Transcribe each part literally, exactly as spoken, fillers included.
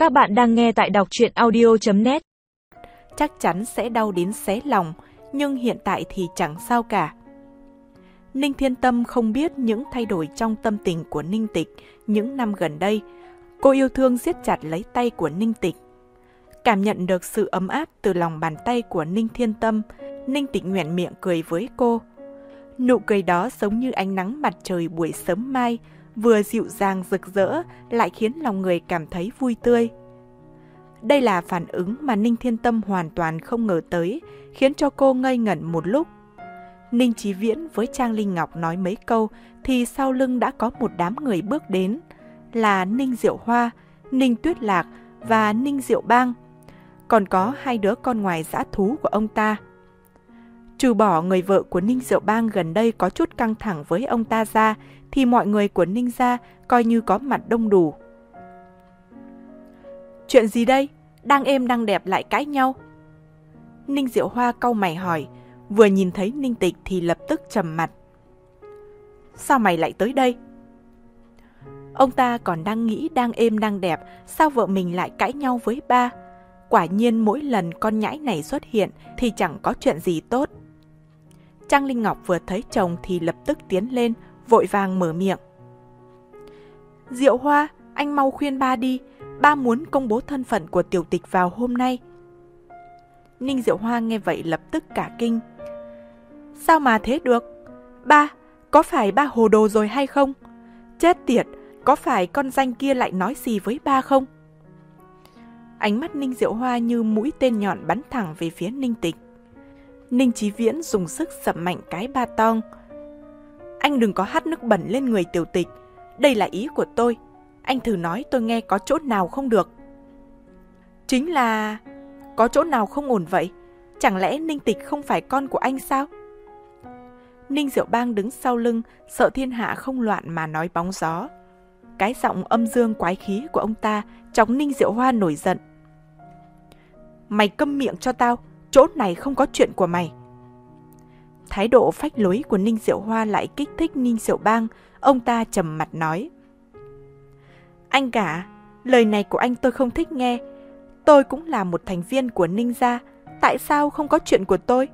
Các bạn đang nghe tại đọc truyện audio chấm net. Chắc chắn sẽ đau đến xé lòng, nhưng hiện tại thì chẳng sao cả. Ninh Thiên Tâm không biết những thay đổi trong tâm tình của Ninh Tịch những năm gần đây. Cô yêu thương siết chặt lấy tay của Ninh Tịch. Cảm nhận được sự ấm áp từ lòng bàn tay của Ninh Thiên Tâm, Ninh Tịch nhoẻn miệng cười với cô. Nụ cười đó giống như ánh nắng mặt trời buổi sớm mai, vừa dịu dàng rực rỡ lại khiến lòng người cảm thấy vui tươi. Đây là phản ứng mà Ninh Thiên Tâm hoàn toàn không ngờ tới, khiến cho cô ngây ngẩn một lúc. Ninh Chí Viễn với Trang Linh Ngọc nói mấy câu thì sau lưng đã có một đám người bước đến, là Ninh Diệu Hoa, Ninh Tuyết Lạc và Ninh Diệu Bang. Còn có hai đứa con ngoài dã thú của ông ta. Trừ bỏ người vợ của Ninh Diệu Bang gần đây có chút căng thẳng với ông ta ra, thì mọi người của Ninh gia coi như có mặt đông đủ. Chuyện gì đây? Đang êm đang đẹp lại cãi nhau? Ninh Diệu Hoa cau mày hỏi, vừa nhìn thấy Ninh Tịch thì lập tức trầm mặt. Sao mày lại tới đây? Ông ta còn đang nghĩ đang êm đang đẹp, sao vợ mình lại cãi nhau với ba? Quả nhiên mỗi lần con nhãi này xuất hiện thì chẳng có chuyện gì tốt. Trang Linh Ngọc vừa thấy chồng thì lập tức tiến lên, vội vàng mở miệng. Diệu Hoa, anh mau khuyên ba đi, ba muốn công bố thân phận của tiểu tịch vào hôm nay. Ninh Diệu Hoa nghe vậy lập tức cả kinh. Sao mà thế được? Ba, có phải ba hồ đồ rồi hay không? Chết tiệt, có phải con danh kia lại nói gì với ba không? Ánh mắt Ninh Diệu Hoa như mũi tên nhọn bắn thẳng về phía Ninh Tịch. Ninh Chí Viễn dùng sức sầm mạnh cái ba tong. Anh đừng có hắt nước bẩn lên người tiểu tịch, đây là ý của tôi. Anh thử nói tôi nghe có chỗ nào không được. Chính là... Có chỗ nào không ổn vậy? Chẳng lẽ Ninh Tịch không phải con của anh sao? Ninh Diệu Bang đứng sau lưng, sợ thiên hạ không loạn mà nói bóng gió. Cái giọng âm dương quái khí của ông ta chọc Ninh Diệu Hoa nổi giận. Mày câm miệng cho tao, chỗ này không có chuyện của mày. Thái độ phách lối của Ninh Diệu Hoa lại kích thích Ninh Diệu Bang, ông ta trầm mặt nói. Anh cả, lời này của anh tôi không thích nghe. Tôi cũng là một thành viên của Ninh gia, tại sao không có chuyện của tôi?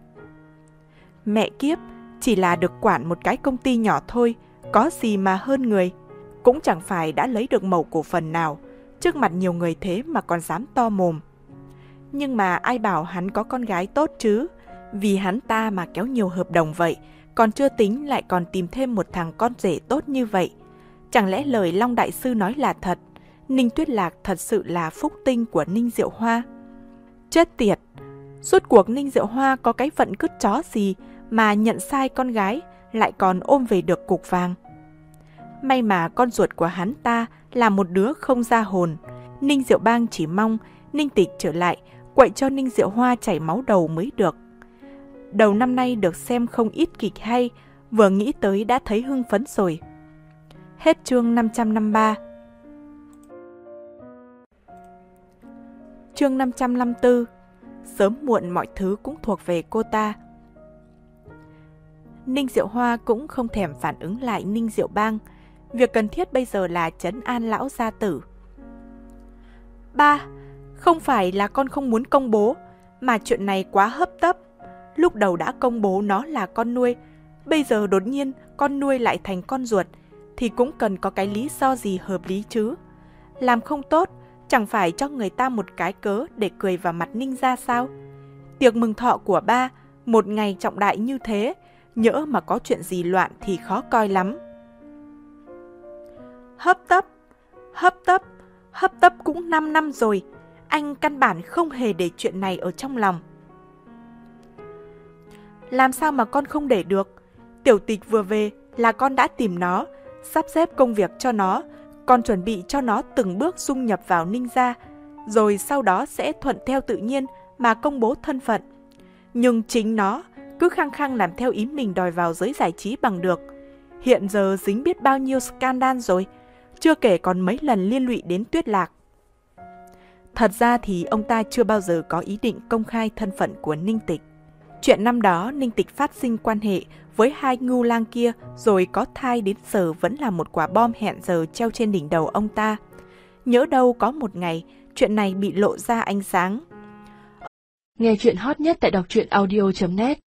Mẹ kiếp, chỉ là được quản một cái công ty nhỏ thôi, có gì mà hơn người. Cũng chẳng phải đã lấy được mẩu cổ phần nào, trước mặt nhiều người thế mà còn dám to mồm. Nhưng mà ai bảo hắn có con gái tốt chứ? Vì hắn ta mà kéo nhiều hợp đồng vậy, còn chưa tính lại còn tìm thêm một thằng con rể tốt như vậy. Chẳng lẽ lời Long Đại Sư nói là thật? Ninh Tuyết Lạc thật sự là phúc tinh của Ninh Diệu Hoa. Chết tiệt! Suốt cuộc Ninh Diệu Hoa có cái phận cứt chó gì mà nhận sai con gái lại còn ôm về được cục vàng. May mà con ruột của hắn ta là một đứa không ra hồn. Ninh Diệu Bang chỉ mong Ninh Tịch trở lại quậy cho Ninh Diệu Hoa chảy máu đầu mới được. Đầu năm nay được xem không ít kịch hay, vừa nghĩ tới đã thấy hưng phấn rồi. Hết chương năm trăm năm mươi ba. Chương năm trăm năm mươi tư. Sớm muộn mọi thứ cũng thuộc về cô ta. Ninh Diệu Hoa cũng không thèm phản ứng lại Ninh Diệu Bang. Việc cần thiết bây giờ là trấn an lão gia tử. Ba, không phải là con không muốn công bố, mà chuyện này quá hấp tấp. Lúc đầu đã công bố nó là con nuôi, bây giờ đột nhiên con nuôi lại thành con ruột, thì cũng cần có cái lý do gì hợp lý chứ. Làm không tốt, chẳng phải cho người ta một cái cớ để cười vào mặt Ninh gia sao? Tiệc mừng thọ của ba, một ngày trọng đại như thế, nhỡ mà có chuyện gì loạn thì khó coi lắm. Hấp tấp, hấp tấp, hấp tấp cũng năm năm rồi, anh căn bản không hề để chuyện này ở trong lòng. Làm sao mà con không để được? Tiểu Tịch vừa về là con đã tìm nó, sắp xếp công việc cho nó, con chuẩn bị cho nó từng bước dung nhập vào Ninh gia, rồi sau đó sẽ thuận theo tự nhiên mà công bố thân phận. Nhưng chính nó cứ khăng khăng làm theo ý mình đòi vào giới giải trí bằng được. Hiện giờ dính biết bao nhiêu scandal rồi, chưa kể còn mấy lần liên lụy đến Tuyết Lạc. Thật ra thì ông ta chưa bao giờ có ý định công khai thân phận của Ninh Tịch. Chuyện năm đó Ninh Tịch phát sinh quan hệ với hai ngưu lang kia rồi có thai đến giờ vẫn là một quả bom hẹn giờ treo trên đỉnh đầu ông ta. Nhỡ đâu có một ngày, chuyện này bị lộ ra ánh sáng. Nghe chuyện hot nhất tại đọc truyện audio chấm net